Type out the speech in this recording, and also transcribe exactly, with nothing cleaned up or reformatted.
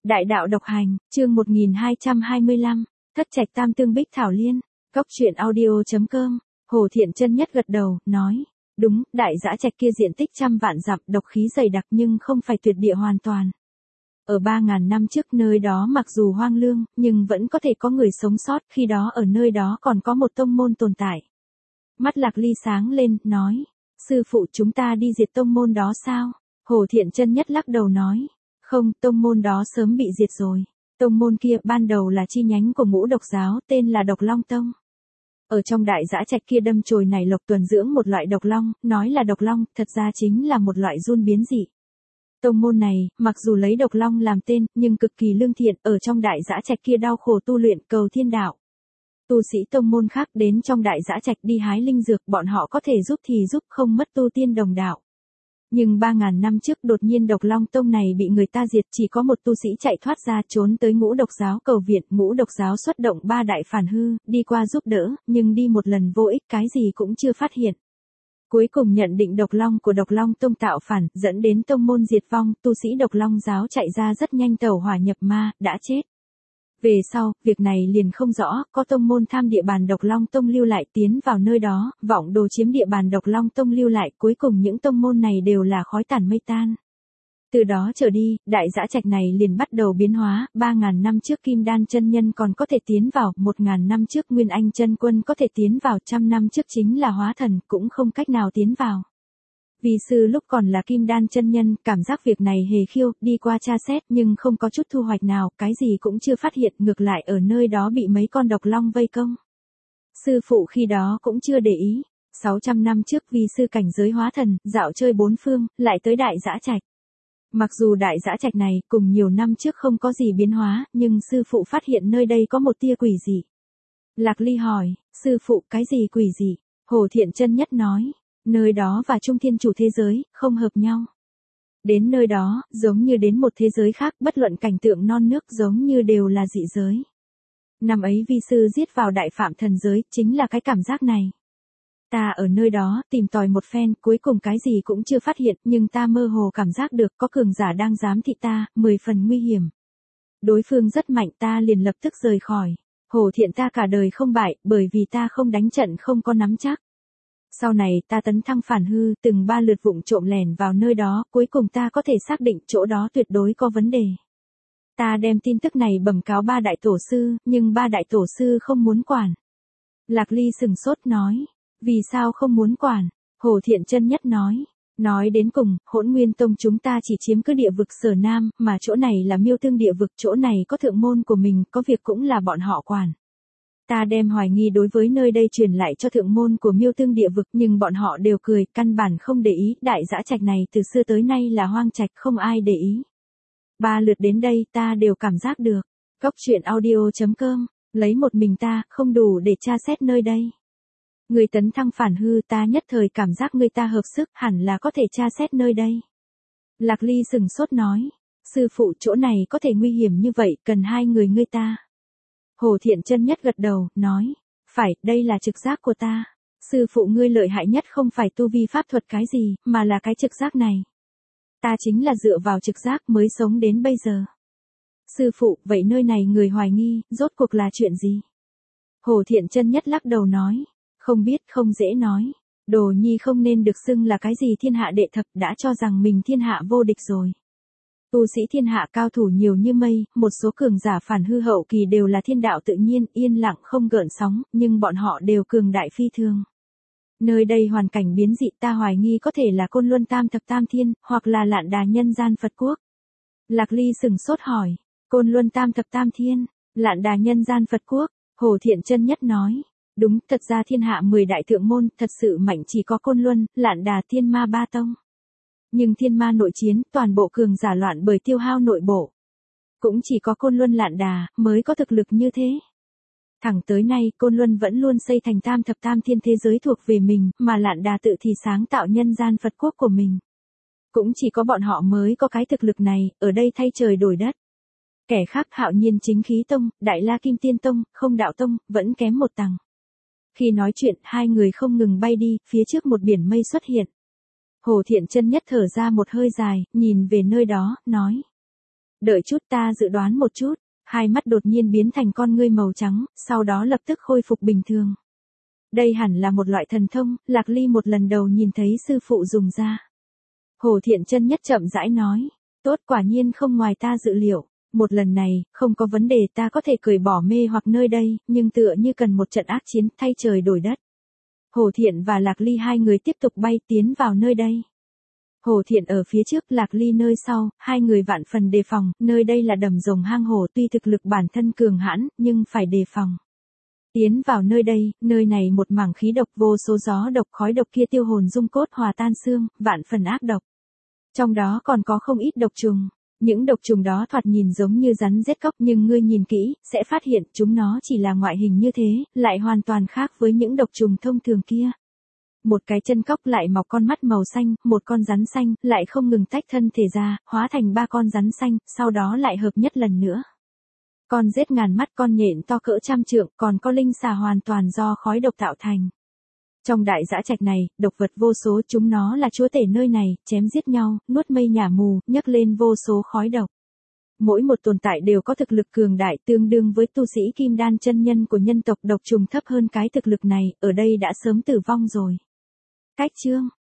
Đại đạo độc hành, chương một nghìn hai trăm hai mươi lăm, Thất Trạch Tam Tương Bích Thảo Liên, Cốc truyện audio chấm com. Hồ Thiện Chân nhất gật đầu, nói, đúng, đại dã trạch kia diện tích trăm vạn dặm, độc khí dày đặc nhưng không phải tuyệt địa hoàn toàn. Ở ba ngàn năm trước nơi đó mặc dù hoang lương, nhưng vẫn có thể có người sống sót, khi đó ở nơi đó còn có một tông môn tồn tại. Mắt Lạc Ly sáng lên, nói, sư phụ chúng ta đi diệt tông môn đó sao? Hồ Thiện Chân nhất lắc đầu nói, không, tông môn đó sớm bị diệt rồi. Tông môn kia ban đầu là chi nhánh của Ngũ Độc giáo, tên là Độc Long Tông. Ở trong đại dã trạch kia đâm chồi này lộc tuần dưỡng một loại độc long, nói là độc long, thật ra chính là một loại giun biến dị. Tông môn này, mặc dù lấy độc long làm tên, nhưng cực kỳ lương thiện, ở trong đại dã trạch kia đau khổ tu luyện cầu thiên đạo. Tu sĩ tông môn khác đến trong đại dã trạch đi hái linh dược, bọn họ có thể giúp thì giúp, không mất tu tiên đồng đạo. Nhưng ba ngàn năm trước đột nhiên Độc Long Tông này bị người ta diệt, chỉ có một tu sĩ chạy thoát ra trốn tới Ngũ Độc giáo cầu viện, Ngũ Độc giáo xuất động ba đại phản hư, đi qua giúp đỡ, nhưng đi một lần vô ích, cái gì cũng chưa phát hiện. Cuối cùng nhận định Độc Long của Độc Long Tông tạo phản, dẫn đến tông môn diệt vong, tu sĩ Độc Long giáo chạy ra rất nhanh tẩu hỏa nhập ma, đã chết. Về sau, việc này liền không rõ, có tông môn tham địa bàn Độc Long Tông lưu lại tiến vào nơi đó, vọng đồ chiếm địa bàn Độc Long Tông lưu lại, cuối cùng những tông môn này đều là khói tàn mây tan. Từ đó trở đi, đại dã trạch này liền bắt đầu biến hóa, ba ngàn năm trước Kim Đan chân nhân còn có thể tiến vào, một ngàn năm trước Nguyên Anh chân quân có thể tiến vào, trăm năm trước chính là hóa thần, cũng không cách nào tiến vào. Vi sư lúc còn là Kim Đan chân nhân, cảm giác việc này hề khiêu, đi qua tra xét nhưng không có chút thu hoạch nào, cái gì cũng chưa phát hiện, ngược lại ở nơi đó bị mấy con độc long vây công. Sư phụ khi đó cũng chưa để ý, sáu trăm năm trước vi sư cảnh giới hóa thần, dạo chơi bốn phương, lại tới đại dã trạch. Mặc dù đại dã trạch này cùng nhiều năm trước không có gì biến hóa, nhưng sư phụ phát hiện nơi đây có một tia quỷ dị. Lạc Ly hỏi, sư phụ cái gì quỷ dị? Hồ Thiện Chân nhất nói, nơi đó và Trung Thiên Chủ thế giới, không hợp nhau. Đến nơi đó, giống như đến một thế giới khác, bất luận cảnh tượng non nước giống như đều là dị giới. Năm ấy vi sư giết vào đại phạm thần giới, chính là cái cảm giác này. Ta ở nơi đó, tìm tòi một phen, cuối cùng cái gì cũng chưa phát hiện, nhưng ta mơ hồ cảm giác được có cường giả đang giám thị ta, mười phần nguy hiểm. Đối phương rất mạnh, ta liền lập tức rời khỏi. Hồ Thiện ta cả đời không bại, bởi vì ta không đánh trận không có nắm chắc. Sau này ta tấn thăng phản hư, từng ba lượt vụng trộm lẻn vào nơi đó, cuối cùng ta có thể xác định chỗ đó tuyệt đối có vấn đề. Ta đem tin tức này bẩm cáo ba đại tổ sư, nhưng ba đại tổ sư không muốn quản. Lạc Ly sừng sốt nói, vì sao không muốn quản? Hồ Thiện Chân nhất nói, nói đến cùng, Hỗn Nguyên Tông chúng ta chỉ chiếm cứ địa vực Sở Nam, mà chỗ này là Miêu Tương địa vực, chỗ này có thượng môn của mình, có việc cũng là bọn họ quản. Ta đem hoài nghi đối với nơi đây truyền lại cho thượng môn của Miêu Tương địa vực, nhưng bọn họ đều cười, căn bản không để ý, đại dã trạch này từ xưa tới nay là hoang trạch, không ai để ý. Ba lượt đến đây ta đều cảm giác được. Cốc truyện audio chấm com, lấy một mình ta, không đủ để tra xét nơi đây. Người tấn thăng phản hư, ta nhất thời cảm giác người ta hợp sức, hẳn là có thể tra xét nơi đây. Lạc Ly sừng sốt nói, sư phụ chỗ này có thể nguy hiểm như vậy, cần hai người ngươi ta. Hồ Thiện Chân nhất gật đầu, nói, phải, đây là trực giác của ta. Sư phụ ngươi lợi hại nhất không phải tu vi pháp thuật cái gì, mà là cái trực giác này. Ta chính là dựa vào trực giác mới sống đến bây giờ. Sư phụ, vậy nơi này người hoài nghi, rốt cuộc là chuyện gì? Hồ Thiện Chân nhất lắc đầu nói, không biết, không dễ nói. Đồ nhi không nên được xưng là cái gì thiên hạ đệ thập, đã cho rằng mình thiên hạ vô địch rồi. Tu sĩ thiên hạ cao thủ nhiều như mây, một số cường giả phản hư hậu kỳ đều là thiên đạo tự nhiên, yên lặng không gợn sóng, nhưng bọn họ đều cường đại phi thường. Nơi đây hoàn cảnh biến dị, ta hoài nghi có thể là Côn Luân Tam Thập Tam Thiên, hoặc là Lạn Đà nhân gian Phật Quốc. Lạc Ly sừng sốt hỏi, Côn Luân Tam Thập Tam Thiên, Lạn Đà nhân gian Phật Quốc? Hồ Thiện Chân nhất nói, đúng, thật ra thiên hạ mười đại thượng môn, thật sự mạnh chỉ có Côn Luân, Lạn Đà, Thiên Ma ba tông. Nhưng thiên ma nội chiến, toàn bộ cường giả loạn bởi tiêu hao nội bộ. Cũng chỉ có Côn Luân Lạn Đà, mới có thực lực như thế. Thẳng tới nay, Côn Luân vẫn luôn xây thành Tam Thập Tam Thiên thế giới thuộc về mình, mà Lạn Đà tự thì sáng tạo nhân gian Phật Quốc của mình. Cũng chỉ có bọn họ mới có cái thực lực này, ở đây thay trời đổi đất. Kẻ khác Hạo Nhiên Chính Khí Tông, Đại La Kim Tiên Tông, Không Đạo Tông, vẫn kém một tầng. Khi nói chuyện, hai người không ngừng bay đi, phía trước một biển mây xuất hiện. Hồ Thiện Chân nhất thở ra một hơi dài, nhìn về nơi đó, nói. Đợi chút ta dự đoán một chút, hai mắt đột nhiên biến thành con ngươi màu trắng, sau đó lập tức khôi phục bình thường. Đây hẳn là một loại thần thông, Lạc Ly một lần đầu nhìn thấy sư phụ dùng ra. Hồ Thiện Chân Nhất chậm rãi nói, tốt, quả nhiên không ngoài ta dự liệu, một lần này, không có vấn đề, ta có thể cởi bỏ mê hoặc nơi đây, nhưng tựa như cần một trận ác chiến, thay trời đổi đất. Hồ Thiện và Lạc Ly hai người tiếp tục bay tiến vào nơi đây. Hồ Thiện ở phía trước, Lạc Ly nơi sau, hai người vạn phần đề phòng, nơi đây là đầm rồng hang hổ, tuy thực lực bản thân cường hãn, nhưng phải đề phòng. Tiến vào nơi đây, nơi này một mảng khí độc, vô số gió độc khói độc kia tiêu hồn dung cốt hòa tan xương, vạn phần ác độc. Trong đó còn có không ít độc trùng. Những độc trùng đó thoạt nhìn giống như rắn rết cóc, nhưng ngươi nhìn kỹ, sẽ phát hiện chúng nó chỉ là ngoại hình như thế, lại hoàn toàn khác với những độc trùng thông thường kia. Một cái chân cóc lại mọc con mắt màu xanh, một con rắn xanh, lại không ngừng tách thân thể ra, hóa thành ba con rắn xanh, sau đó lại hợp nhất lần nữa. Con rết ngàn mắt, con nhện to cỡ trăm trượng, còn có linh xà hoàn toàn do khói độc tạo thành. Trong đại dã trạch này, độc vật vô số, chúng nó là chúa tể nơi này, chém giết nhau, nuốt mây nhả mù, nhấc lên vô số khói độc. Mỗi một tồn tại đều có thực lực cường đại, tương đương với tu sĩ kim đan chân nhân của nhân tộc, độc trùng thấp hơn cái thực lực này, ở đây đã sớm tử vong rồi. Cách chương